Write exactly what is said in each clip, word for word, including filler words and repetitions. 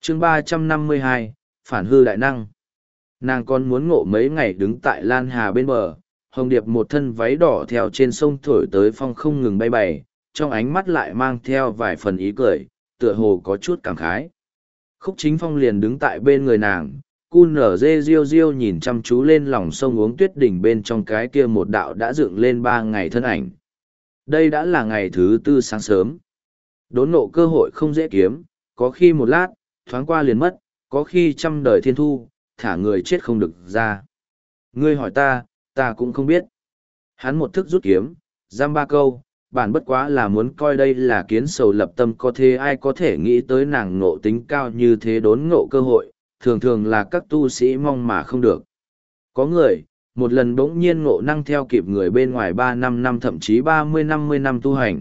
chương ba trăm năm mươi hai, phản hư đại năng. Nàng còn muốn ngộ mấy ngày đứng tại Lan Hà bên bờ, Hồng Điệp một thân váy đỏ theo trên sông thổi tới phong không ngừng bay bày, trong ánh mắt lại mang theo vài phần ý cười, tựa hồ có chút cảm khái. Khúc Chính Phong liền đứng tại bên người nàng, cu nở dê riêu riêu nhìn chăm chú lên lòng sông uống tuyết đỉnh bên trong cái kia một đạo đã dựng lên ba ngày thân ảnh. Đây đã là ngày thứ tư sáng sớm. Đốn nộ cơ hội không dễ kiếm, có khi một lát, thoáng qua liền mất, có khi trăm đời thiên thu, thả người chết không được ra. Ngươi hỏi ta, ta cũng không biết. Hắn một thức rút kiếm, giam ba câu, bản bất quá là muốn coi đây là kiến sầu lập tâm, có thế ai có thể nghĩ tới nàng ngộ tính cao như thế đốn ngộ cơ hội, thường thường là các tu sĩ mong mà không được. Có người, một lần bỗng nhiên ngộ năng theo kịp người bên ngoài ba năm năm thậm chí ba mươi năm mươi năm tu hành.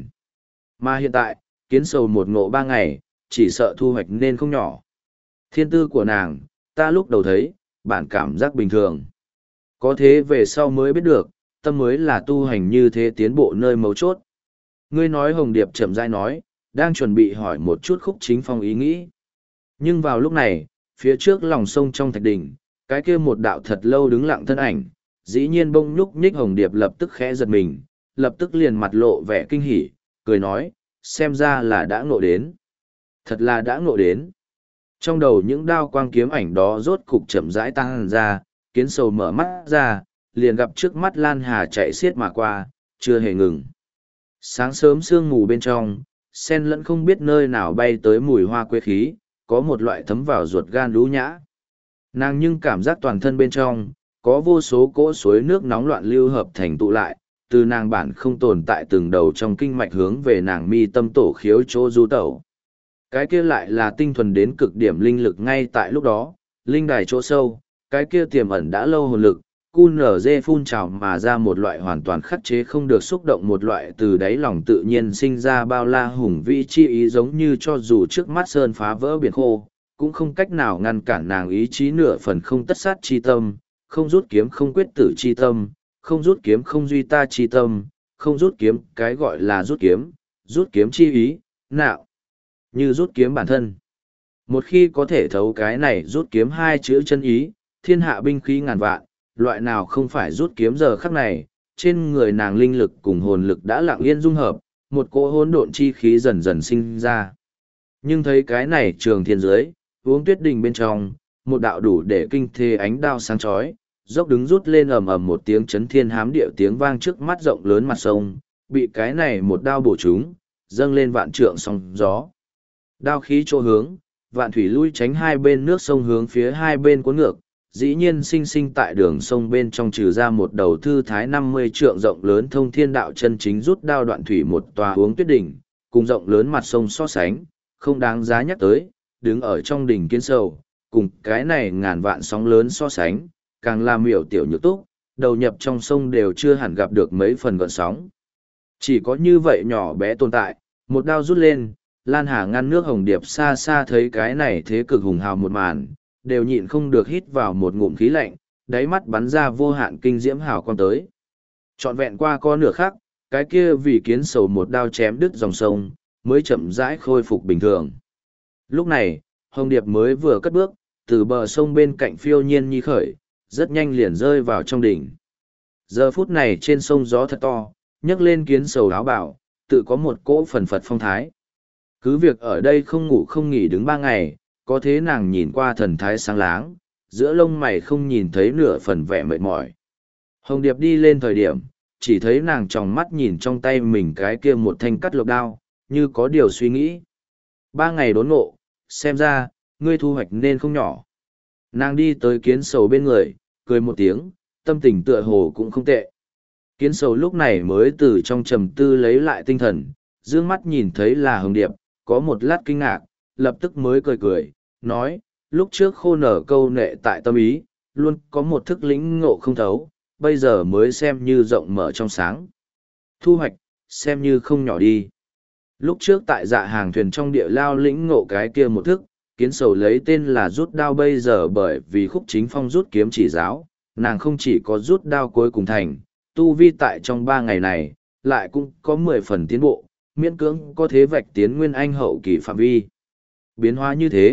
Mà hiện tại, kiến sầu một ngộ ba ngày, chỉ sợ thu hoạch nên không nhỏ. Thiên tư của nàng, ta lúc đầu thấy, bản cảm giác bình thường. Có thế về sau mới biết được, tâm mới là tu hành như thế tiến bộ nơi mấu chốt. Ngươi nói Hồng Điệp chậm rãi nói, đang chuẩn bị hỏi một chút Khúc Chính Phong ý nghĩ. Nhưng vào lúc này, phía trước lòng sông trong thạch đỉnh, cái kia một đạo thật lâu đứng lặng thân ảnh, dĩ nhiên bông nhúc nhích. Hồng Điệp lập tức khẽ giật mình, lập tức liền mặt lộ vẻ kinh hỉ, cười nói, xem ra là đã ngộ đến. Thật là đã ngộ đến. Trong đầu những đao quang kiếm ảnh đó rốt cục chậm rãi tăng ra, kiến sầu mở mắt ra, liền gặp trước mắt Lan Hà chạy xiết mà qua, chưa hề ngừng. Sáng sớm sương mù bên trong, sen lẫn không biết nơi nào bay tới mùi hoa quế khí, có một loại thấm vào ruột gan lú nhã. Nàng nhưng cảm giác toàn thân bên trong, có vô số cỗ suối nước nóng loạn lưu hợp thành tụ lại, từ nàng bản không tồn tại từng đầu trong kinh mạch hướng về nàng mi tâm tổ khiếu chỗ du tẩu. Cái kia lại là tinh thuần đến cực điểm linh lực ngay tại lúc đó, linh đài chỗ sâu, cái kia tiềm ẩn đã lâu hồn lực, cu nở dê phun trào mà ra một loại hoàn toàn khắc chế không được xúc động, một loại từ đáy lòng tự nhiên sinh ra bao la hùng vĩ chi ý, giống như cho dù trước mắt sơn phá vỡ biển khô, cũng không cách nào ngăn cản nàng ý chí nửa phần không tất sát chi tâm, không rút kiếm không quyết tử chi tâm, không rút kiếm không duy ta chi tâm, không rút kiếm cái gọi là rút kiếm, rút kiếm chi ý, nạo, như rút kiếm bản thân. Một khi có thể thấu cái này rút kiếm hai chữ chân ý, thiên hạ binh khí ngàn vạn, loại nào không phải rút kiếm giờ khắc này, trên người nàng linh lực cùng hồn lực đã lặng yên dung hợp, một cỗ hỗn độn chi khí dần dần sinh ra. Nhưng thấy cái này trường thiên dưới, uống tuyết đình bên trong, một đạo đủ để kinh thê ánh đao sáng chói, dốc đứng rút lên ầm ầm một tiếng chấn thiên hám điệu tiếng vang trước mắt rộng lớn mặt sông, bị cái này một đao bổ trúng, dâng lên vạn trượng sóng gió. Đao khí chỗ hướng, vạn thủy lui tránh hai bên nước sông hướng phía hai bên cuốn ngược, dĩ nhiên sinh sinh tại đường sông bên trong trừ ra một đầu thư thái năm mươi trượng rộng lớn thông thiên đạo chân chính rút đao đoạn thủy một tòa uống tuyết đỉnh, cùng rộng lớn mặt sông so sánh, không đáng giá nhắc tới, đứng ở trong đỉnh kiến sầu, cùng cái này ngàn vạn sóng lớn so sánh, càng làm miểu tiểu nhược túc, đầu nhập trong sông đều chưa hẳn gặp được mấy phần gợn sóng. Chỉ có như vậy nhỏ bé tồn tại, một đao rút lên, Lan Hà ngăn nước. Hồng Điệp xa xa thấy cái này thế cực hùng hào một màn, đều nhịn không được hít vào một ngụm khí lạnh, đáy mắt bắn ra vô hạn kinh diễm hào quang tới. Trọn vẹn qua có nửa khắc, cái kia vì kiến sầu một đao chém đứt dòng sông, mới chậm rãi khôi phục bình thường. Lúc này, Hồng Điệp mới vừa cất bước, từ bờ sông bên cạnh phiêu nhiên nhi khởi, rất nhanh liền rơi vào trong đỉnh. Giờ phút này trên sông gió thật to, nhấc lên kiến sầu áo bảo, tự có một cỗ phần phật phong thái. Cứ việc ở đây không ngủ không nghỉ đứng ba ngày, có thế nàng nhìn qua thần thái sáng láng, giữa lông mày không nhìn thấy nửa phần vẻ mệt mỏi. Hồng Điệp đi lên thời điểm, chỉ thấy nàng tròng mắt nhìn trong tay mình cái kia một thanh cắt lục đao, như có điều suy nghĩ. Ba ngày đốn ngộ, xem ra, ngươi thu hoạch nên không nhỏ. Nàng đi tới kiến sầu bên người, cười một tiếng, tâm tình tựa hồ cũng không tệ. Kiến sầu lúc này mới từ trong trầm tư lấy lại tinh thần, dương mắt nhìn thấy là Hồng Điệp, có một lát kinh ngạc, lập tức mới cười cười, nói, lúc trước khô nở câu nệ tại tâm ý, luôn có một thức lĩnh ngộ không thấu, bây giờ mới xem như rộng mở trong sáng. Thu hoạch, xem như không nhỏ đi. Lúc trước tại dạ hàng thuyền trong địa lao lĩnh ngộ cái kia một thức, kiến sầu lấy tên là rút đao, bây giờ bởi vì Khúc Chính Phong rút kiếm chỉ giáo, nàng không chỉ có rút đao cuối cùng thành, tu vi tại trong ba ngày này, lại cũng có mười phần tiến bộ, miễn cưỡng có thế vạch tiến nguyên anh hậu kỳ phạm vi. Biến hóa như thế,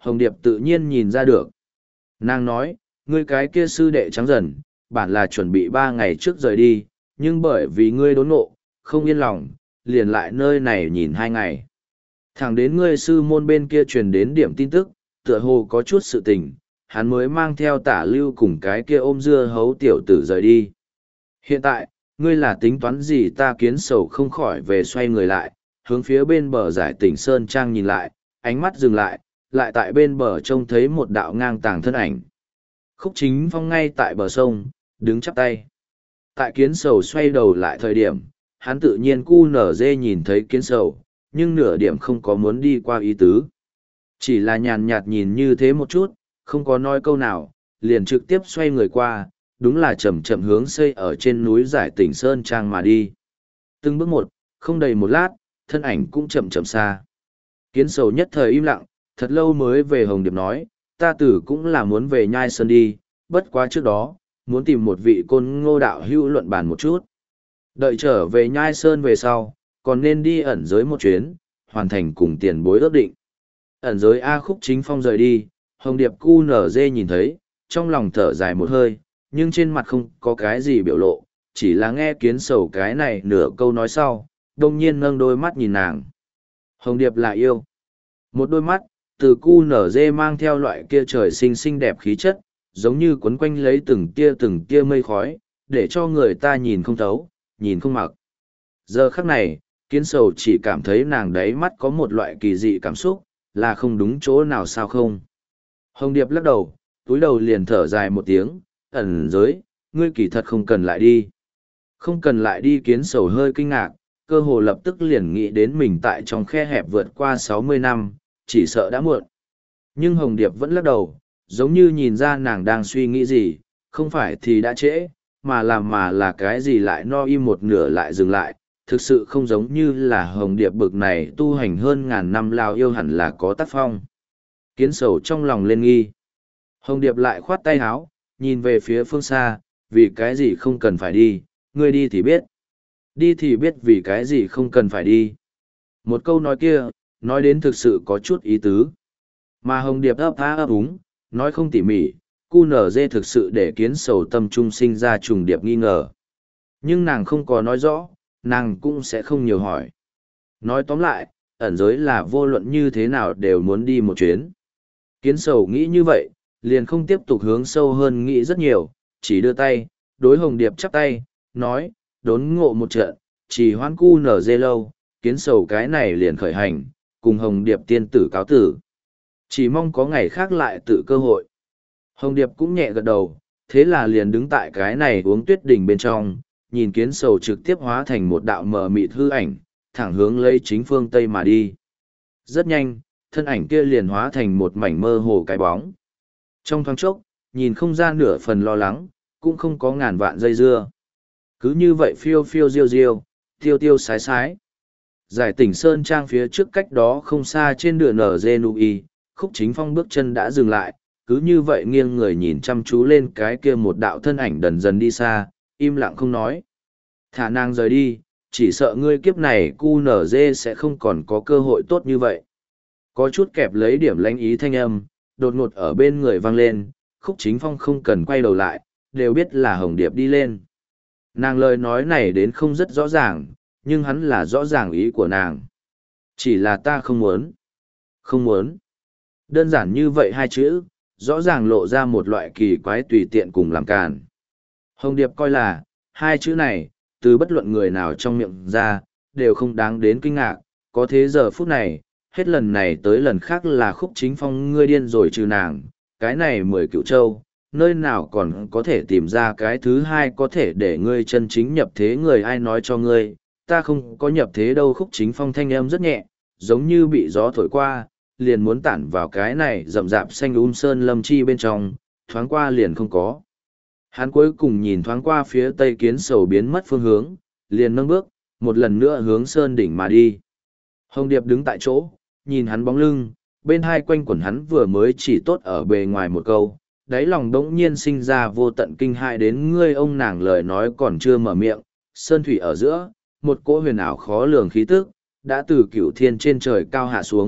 Hồng Điệp tự nhiên nhìn ra được. Nàng nói, ngươi cái kia sư đệ trắng dần, bản là chuẩn bị ba ngày trước rời đi, nhưng bởi vì ngươi đốn ngộ, không yên lòng, liền lại nơi này nhìn hai ngày. Thẳng đến ngươi sư môn bên kia truyền đến điểm tin tức, tựa hồ có chút sự tình, hắn mới mang theo tả lưu cùng cái kia ôm dưa hấu tiểu tử rời đi. Hiện tại, ngươi là tính toán gì? Ta Kiến Sầu không khỏi về xoay người lại, hướng phía bên bờ giải tỉnh Sơn Trang nhìn lại, ánh mắt dừng lại, lại tại bên bờ trông thấy một đạo ngang tàng thân ảnh. Khúc Chính Phong ngay tại bờ sông, đứng chắp tay. Tại Kiến Sầu xoay đầu lại thời điểm, hắn tự nhiên cu nở dê nhìn thấy Kiến Sầu, nhưng nửa điểm không có muốn đi qua ý tứ. Chỉ là nhàn nhạt nhìn như thế một chút, không có nói câu nào, liền trực tiếp xoay người qua, đúng là chậm chậm hướng xây ở trên núi giải tỉnh Sơn Trang mà đi. Từng bước một, không đầy một lát, thân ảnh cũng chậm chậm xa. Kiến Sầu nhất thời im lặng, thật lâu mới về Hồng Điệp nói, ta tử cũng là muốn về Nhai Sơn đi, bất quá trước đó, muốn tìm một vị Côn Ngô đạo hữu luận bàn một chút. Đợi trở về Nhai Sơn về sau, còn nên đi ẩn giới một chuyến, hoàn thành cùng tiền bối ước định. Ẩn giới A Khúc Chính Phong rời đi, Hồng Điệp cu nở dê nhìn thấy, trong lòng thở dài một hơi, nhưng trên mặt không có cái gì biểu lộ, chỉ là nghe Kiến Sầu cái này nửa câu nói sau, đông nhiên nâng đôi mắt nhìn nàng. Hồng Điệp là yêu. Một đôi mắt, từ cu nở dê mang theo loại kia trời sinh xinh đẹp khí chất, giống như quấn quanh lấy từng tia từng tia mây khói, để cho người ta nhìn không thấu, nhìn không mặc. Giờ khắc này, Kiến Sầu chỉ cảm thấy nàng đáy mắt có một loại kỳ dị cảm xúc, là không đúng chỗ nào sao không. Hồng Điệp lắc đầu, túi đầu liền thở dài một tiếng, ẩn giới, ngươi kỳ thật không cần lại đi. Không cần lại đi. Kiến Sầu hơi kinh ngạc, cơ hồ lập tức liền nghĩ đến mình tại trong khe hẹp vượt qua sáu mươi năm, chỉ sợ đã muộn. Nhưng Hồng Điệp vẫn lắc đầu, giống như nhìn ra nàng đang suy nghĩ gì, không phải thì đã trễ, mà làm mà là cái gì lại no im một nửa lại dừng lại, thực sự không giống như là Hồng Điệp bực này tu hành hơn ngàn năm lao yêu hẳn là có tác phong. Kiến Sầu trong lòng lên nghi. Hồng Điệp lại khoát tay áo, nhìn về phía phương xa, vì cái gì không cần phải đi, ngươi đi thì biết. Đi thì biết vì cái gì không cần phải đi. Một câu nói kia, nói đến thực sự có chút ý tứ. Mà Hồng Điệp ấp á ấp úng, nói không tỉ mỉ, cu nở dê thực sự để Kiến Sầu tâm trung sinh ra trùng điệp nghi ngờ. Nhưng nàng không có nói rõ, nàng cũng sẽ không nhiều hỏi. Nói tóm lại, ẩn giới là vô luận như thế nào đều muốn đi một chuyến. Kiến Sầu nghĩ như vậy, liền không tiếp tục hướng sâu hơn nghĩ rất nhiều, chỉ đưa tay, đối Hồng Điệp chắp tay, nói, đốn ngộ một trận, chỉ hoan cu nở dê lâu, Kiến Sầu cái này liền khởi hành, cùng Hồng Điệp tiên tử cáo tử. Chỉ mong có ngày khác lại tự cơ hội. Hồng Điệp cũng nhẹ gật đầu, thế là liền đứng tại cái này uống tuyết đỉnh bên trong, nhìn Kiến Sầu trực tiếp hóa thành một đạo mờ mịt hư ảnh, thẳng hướng lấy chính phương Tây mà đi. Rất nhanh, thân ảnh kia liền hóa thành một mảnh mơ hồ cái bóng. Trong thoáng chốc, nhìn không ra nửa phần lo lắng, cũng không có ngàn vạn dây dưa. Cứ như vậy phiêu phiêu diêu diêu, tiêu tiêu sái sái. Giải tỉnh Sơn Trang phía trước cách đó không xa trên đường nở dê nụ y, Khúc Chính Phong bước chân đã dừng lại, cứ như vậy nghiêng người nhìn chăm chú lên cái kia một đạo thân ảnh dần dần đi xa, im lặng không nói. Thả nàng rời đi, chỉ sợ ngươi kiếp này cu nở dê sẽ không còn có cơ hội tốt như vậy. Có chút kẹp lấy điểm lãnh ý thanh âm, đột ngột ở bên người vang lên, Khúc Chính Phong không cần quay đầu lại, đều biết là Hồng Điệp đi lên. Nàng lời nói này đến không rất rõ ràng, nhưng hắn là rõ ràng ý của nàng. Chỉ là ta không muốn. Không muốn. Đơn giản như vậy hai chữ, rõ ràng lộ ra một loại kỳ quái tùy tiện cùng làm càn. Hồng Điệp coi là, hai chữ này, từ bất luận người nào trong miệng ra, đều không đáng đến kinh ngạc, có thế giờ phút này, hết lần này tới lần khác là Khúc Chính Phong ngươi điên rồi trừ nàng, cái này mười cựu châu, nơi nào còn có thể tìm ra cái thứ hai có thể để ngươi chân chính nhập thế người ai nói cho ngươi, ta không có nhập thế đâu. Khúc Chính Phong thanh âm rất nhẹ, giống như bị gió thổi qua, liền muốn tản vào cái này rậm rạp xanh um sơn lâm chi bên trong, thoáng qua liền không có. Hắn cuối cùng nhìn thoáng qua phía tây Kiến Sầu biến mất phương hướng, liền nâng bước, một lần nữa hướng sơn đỉnh mà đi. Hồng Điệp đứng tại chỗ, nhìn hắn bóng lưng, bên hai quanh quẩn hắn vừa mới chỉ tốt ở bề ngoài một câu, đáy lòng đống nhiên sinh ra vô tận kinh hại đến ngươi ông nàng lời nói còn chưa mở miệng, sơn thủy ở giữa, một cỗ huyền ảo khó lường khí tức, đã từ cửu thiên trên trời cao hạ xuống,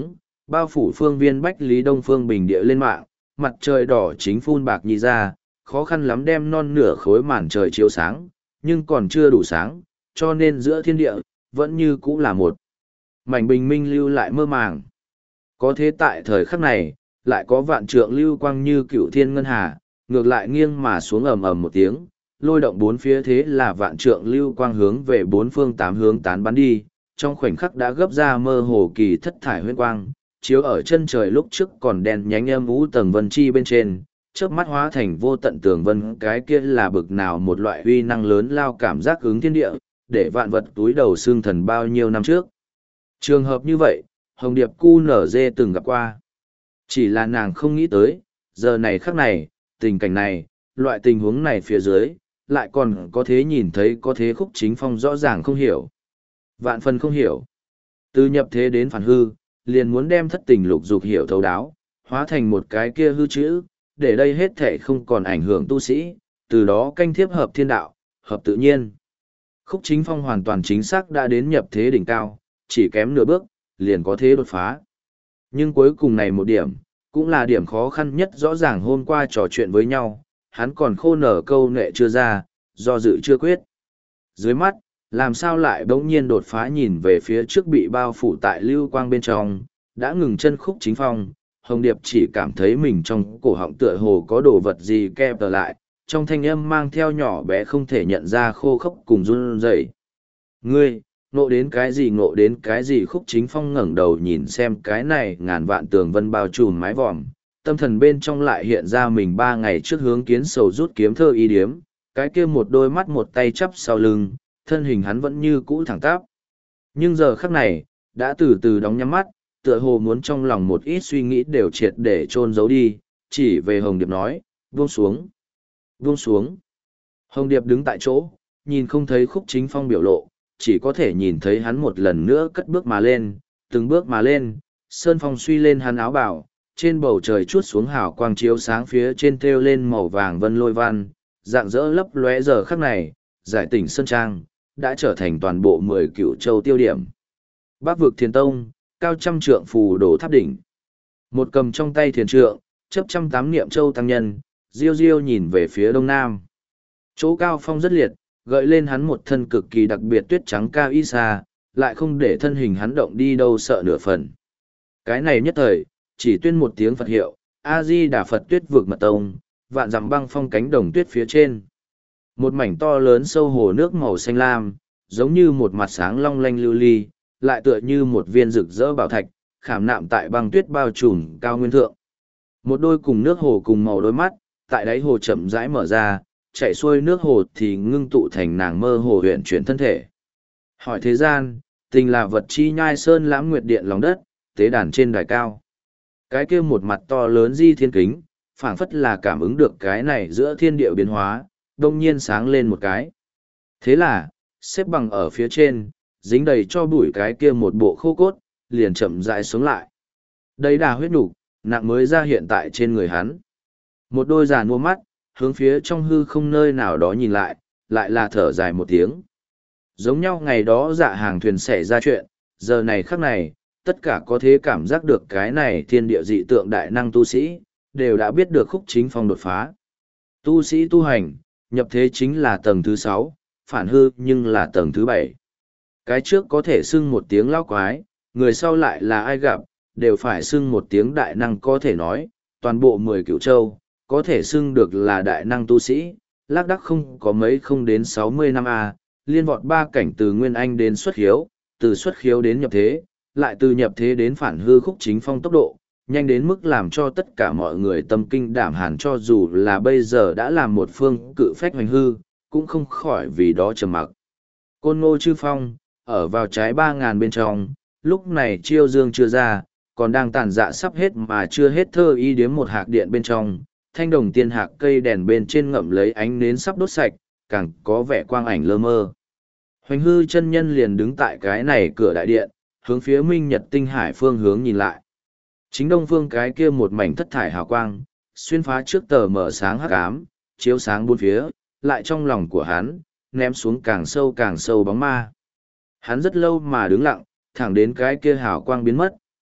bao phủ phương viên Bách Lý Đông Phương Bình địa lên mạng, mặt trời đỏ chính phun bạc nhì ra, khó khăn lắm đem non nửa khối màn trời chiếu sáng, nhưng còn chưa đủ sáng, cho nên giữa thiên địa, vẫn như cũ là một mảnh bình minh lưu lại mơ màng. Có thế tại thời khắc này, lại có vạn trượng lưu quang như cựu thiên ngân hà, ngược lại nghiêng mà xuống ầm ầm một tiếng, lôi động bốn phía, thế là vạn trượng lưu quang hướng về bốn phương tám hướng tán bắn đi, trong khoảnh khắc đã gấp ra mơ hồ kỳ thất thải huyết quang, chiếu ở chân trời lúc trước còn đèn nhánh âm u tầng vân chi bên trên, chớp mắt hóa thành vô tận tường vân, cái kia là bực nào một loại uy năng lớn lao cảm giác ứng thiên địa, để vạn vật túi đầu xương thần bao nhiêu năm trước. Trường hợp như vậy, Hồng Điệp cu nở dê từng gặp qua. Chỉ là nàng không nghĩ tới, giờ này khắc này, tình cảnh này, loại tình huống này phía dưới, lại còn có thế nhìn thấy có thế Khúc Chính Phong rõ ràng không hiểu. Vạn phần không hiểu. Từ nhập thế đến phản hư, liền muốn đem thất tình lục dục hiểu thấu đáo, hóa thành một cái kia hư chữ, để đây hết thể không còn ảnh hưởng tu sĩ, từ đó canh thiếp hợp thiên đạo, hợp tự nhiên. Khúc Chính Phong hoàn toàn chính xác đã đến nhập thế đỉnh cao, chỉ kém nửa bước, liền có thế đột phá. Nhưng cuối cùng này một điểm, cũng là điểm khó khăn nhất. Rõ ràng hôm qua trò chuyện với nhau, hắn còn khô nở câu nệ chưa ra, do dự chưa quyết. Dưới mắt, làm sao lại bỗng nhiên đột phá, nhìn về phía trước bị bao phủ tại lưu quang bên trong, đã ngừng chân Khúc Chính Phong, Hồng Điệp chỉ cảm thấy mình trong cổ họng tựa hồ có đồ vật gì kẹp tờ lại, trong thanh âm mang theo nhỏ bé không thể nhận ra khô khốc cùng run rẩy. Ngươi, ngộ đến cái gì ngộ đến cái gì? Khúc Chính Phong ngẩng đầu nhìn xem cái này ngàn vạn tường vân bao trùm mái vòm, tâm thần bên trong lại hiện ra mình ba ngày trước hướng Kiến Sầu rút kiếm thơ y điếm, cái kia một đôi mắt một tay chắp sau lưng, thân hình hắn vẫn như cũ thẳng tắp. Nhưng giờ khắc này, đã từ từ đóng nhắm mắt, tựa hồ muốn trong lòng một ít suy nghĩ đều triệt để chôn giấu đi, chỉ về Hồng Điệp nói, buông xuống, buông xuống. Hồng Điệp đứng tại chỗ, nhìn không thấy Khúc Chính Phong biểu lộ, chỉ có thể nhìn thấy hắn một lần nữa cất bước mà lên, từng bước mà lên, sơn phong suy lên hắn áo bào, trên bầu trời chuốt xuống hào quang chiếu sáng, phía trên thêu lên màu vàng vân lôi văn, dạng dỡ lấp lóe. Giờ khắc này, giải tỉnh Sơn Trang, đã trở thành toàn bộ mười cựu châu tiêu điểm. Bắc vực Thiền Tông, cao trăm trượng phù đổ tháp đỉnh. Một cầm trong tay thiền trượng, chấp trăm tám niệm châu tăng nhân, diêu diêu nhìn về phía đông nam. Chỗ cao phong rất liệt, gợi lên hắn một thân cực kỳ đặc biệt tuyết trắng cao y xa, lại không để thân hình hắn động đi đâu sợ nửa phần. Cái này nhất thời, chỉ tuyên một tiếng Phật hiệu, A-di-đà Phật tuyết vực mật tông, vạn dặm băng phong cánh đồng tuyết phía trên. Một mảnh to lớn sâu hồ nước màu xanh lam, giống như một mặt sáng long lanh lưu ly, lại tựa như một viên rực rỡ bảo thạch, khảm nạm tại băng tuyết bao trùm cao nguyên thượng. Một đôi cùng nước hồ cùng màu đôi mắt, tại đáy hồ chậm rãi mở ra, chạy xuôi nước hồ thì ngưng tụ thành nàng mơ hồ huyện chuyển thân thể. Hỏi thế gian, tình là vật chi nhai sơn lãm nguyệt điện lòng đất, tế đàn trên đài cao. Cái kia một mặt to lớn di thiên kính, phảng phất là cảm ứng được cái này giữa thiên địa biến hóa, đông nhiên sáng lên một cái. Thế là, xếp bằng ở phía trên, dính đầy cho bụi cái kia một bộ khô cốt, liền chậm rãi xuống lại. Đấy đà huyết nục, nặng mới ra hiện tại trên người hắn. Một đôi giàn mua mắt, hướng phía trong hư không nơi nào đó nhìn lại, lại là thở dài một tiếng. Giống nhau ngày đó dạ hàng thuyền xảy ra chuyện, giờ này khắc này, tất cả có thể cảm giác được cái này thiên địa dị tượng đại năng tu sĩ, đều đã biết được Khúc Chính Phong đột phá. Tu sĩ tu hành, nhập thế chính là tầng thứ sáu, phản hư nhưng là tầng thứ bảy. Cái trước có thể xưng một tiếng lão quái, người sau lại là ai gặp, đều phải xưng một tiếng đại năng. Có thể nói, toàn bộ mười cửu châu, có thể xưng được là đại năng tu sĩ, lác đác không có mấy không đến sáu mươi năm a, liên vọt ba cảnh từ Nguyên Anh đến xuất khiếu, từ xuất khiếu đến nhập thế, lại từ nhập thế đến phản hư. Khúc Chính Phong tốc độ, nhanh đến mức làm cho tất cả mọi người tâm kinh đảm hàn, cho dù là bây giờ đã làm một phương cự phách hoành hư, cũng không khỏi vì đó trầm mặc. Côn Ngô Chư Phong, ở vào trái ba ngàn bên trong, lúc này chiêu dương chưa ra, còn đang tàn dạ sắp hết mà chưa hết thơ y điếm một hạc điện bên trong, thanh đồng tiên hạc cây đèn bên trên ngậm lấy ánh nến sắp đốt sạch, càng có vẻ quang ảnh lơ mơ. Hoành hư chân nhân liền đứng tại cái này cửa đại điện, hướng phía minh nhật tinh hải phương hướng nhìn lại. Chính đông phương cái kia một mảnh thất thải hào quang, xuyên phá trước tờ mở sáng hắc ám, chiếu sáng bốn phía, lại trong lòng của hắn, ném xuống càng sâu càng sâu bóng ma. Hắn rất lâu mà đứng lặng, thẳng đến cái kia hào quang biến mất,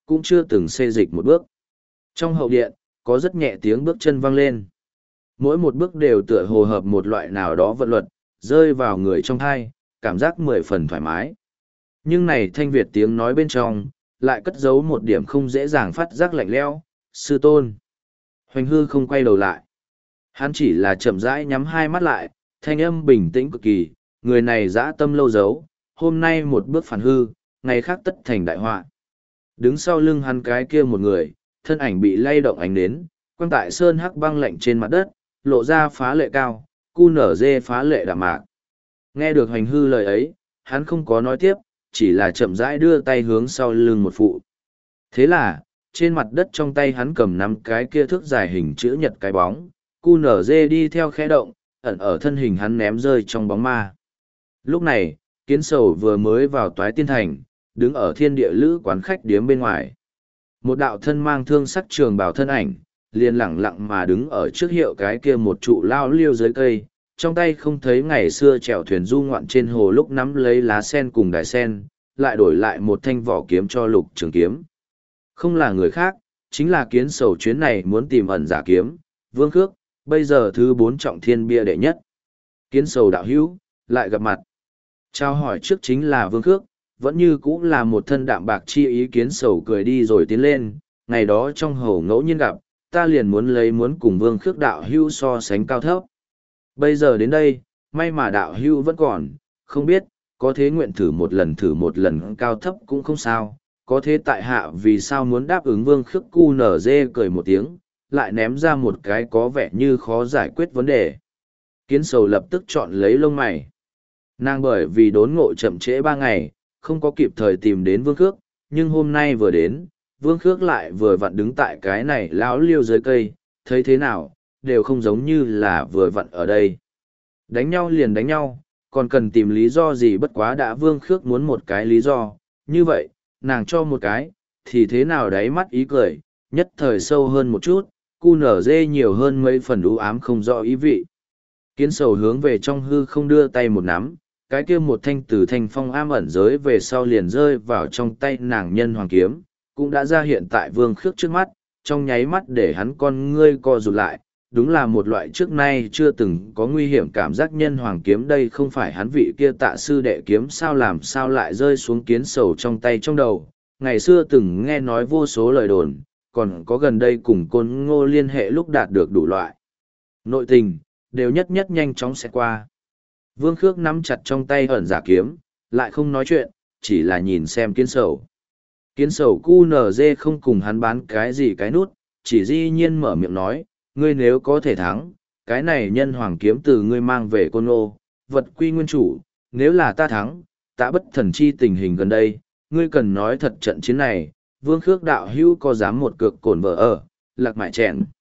cũng chưa từng xê dịch một bước. Trong hậu điện, có rất nhẹ tiếng bước chân vang lên. Mỗi một bước đều tựa hồ hợp một loại nào đó vận luật, rơi vào người trong thai, cảm giác mười phần thoải mái. Nhưng này thanh Việt tiếng nói bên trong, lại cất giấu một điểm không dễ dàng phát giác lạnh lẽo, sư tôn. Hoành hư không quay đầu lại. Hắn chỉ là chậm rãi nhắm hai mắt lại, thanh âm bình tĩnh cực kỳ, người này dã tâm lâu giấu, hôm nay một bước phản hư, ngày khác tất thành đại họa. Đứng sau lưng hắn cái kia một người, thân ảnh bị lay động ánh đến, quăng tại sơn hắc băng lạnh trên mặt đất, lộ ra phá lệ cao, cu nở dê phá lệ đạm mạc. Nghe được Hoành hư lời ấy, hắn không có nói tiếp, chỉ là chậm rãi đưa tay hướng sau lưng một phụ. Thế là, trên mặt đất trong tay hắn cầm nắm cái kia thước dài hình chữ nhật cái bóng, cu nở dê đi theo khẽ động, ẩn ở thân hình hắn ném rơi trong bóng ma. Lúc này, kiến sầu vừa mới vào toái tiên thành, đứng ở thiên địa lữ quán khách điếm bên ngoài. Một đạo thân mang thương sắc trường bào thân ảnh, liền lẳng lặng mà đứng ở trước hiệu cái kia một trụ lao liêu dưới cây, trong tay không thấy ngày xưa chèo thuyền du ngoạn trên hồ lúc nắm lấy lá sen cùng đài sen, lại đổi lại một thanh vỏ kiếm cho lục trường kiếm. Không là người khác, chính là kiến sầu chuyến này muốn tìm ẩn giả kiếm, Vương Khước, bây giờ thứ bốn trọng thiên bia đệ nhất. Kiến sầu đạo hữu, lại gặp mặt. Trao hỏi trước chính là Vương Khước, vẫn như cũng là một thân đạm bạc chi ý. Kiến sầu cười đi rồi tiến lên, ngày đó trong hồ ngẫu nhiên gặp, ta liền muốn lấy muốn cùng Vương Khước đạo hữu so sánh cao thấp. Bây giờ đến đây, may mà đạo hữu vẫn còn, không biết, có thế nguyện thử một lần thử một lần cao thấp cũng không sao, có thế tại hạ vì sao muốn đáp ứng Vương Khước. Cu nở dê cười một tiếng, lại ném ra một cái có vẻ như khó giải quyết vấn đề. Kiến sầu lập tức chọn lấy lông mày. Nàng bởi vì đốn ngộ chậm trễ ba ngày, không có kịp thời tìm đến Vương Khước, nhưng hôm nay vừa đến, Vương Khước lại vừa vặn đứng tại cái này lão liêu dưới cây, thấy thế nào, đều không giống như là vừa vặn ở đây. Đánh nhau liền đánh nhau, còn cần tìm lý do gì, bất quá đã Vương Khước muốn một cái lý do, như vậy, nàng cho một cái, thì thế nào đáy mắt ý cười, nhất thời sâu hơn một chút, cu nở dê nhiều hơn mấy phần u ám không rõ ý vị. Kiến sầu hướng về trong hư không đưa tay một nắm, cái kia một thanh từ thanh phong am ẩn giới về sau liền rơi vào trong tay nàng nhân hoàng kiếm, cũng đã ra hiện tại Vương Khước trước mắt, trong nháy mắt để hắn con ngươi co rụt lại, đúng là một loại trước nay chưa từng có nguy hiểm cảm giác. Nhân hoàng kiếm đây không phải hắn vị kia tạ sư đệ kiếm sao, làm sao lại rơi xuống kiến sầu trong tay trong đầu. Ngày xưa từng nghe nói vô số lời đồn, còn có gần đây cùng Côn Ngô liên hệ lúc đạt được đủ loại nội tình, đều nhất nhất nhanh chóng sẽ qua. Vương Khước nắm chặt trong tay ẩn giả kiếm, lại không nói chuyện, chỉ là nhìn xem kiến sầu. Kiến sầu cu nở dê không cùng hắn bán cái gì cái nút, chỉ dĩ nhiên mở miệng nói, ngươi nếu có thể thắng, cái này nhân hoàng kiếm từ ngươi mang về Côn Ngô, vật quy nguyên chủ, nếu là ta thắng, ta bất thần chi tình hình gần đây, ngươi cần nói thật trận chiến này, Vương Khước đạo hữu có dám một cược cổn vợ ở, lạc mại chèn.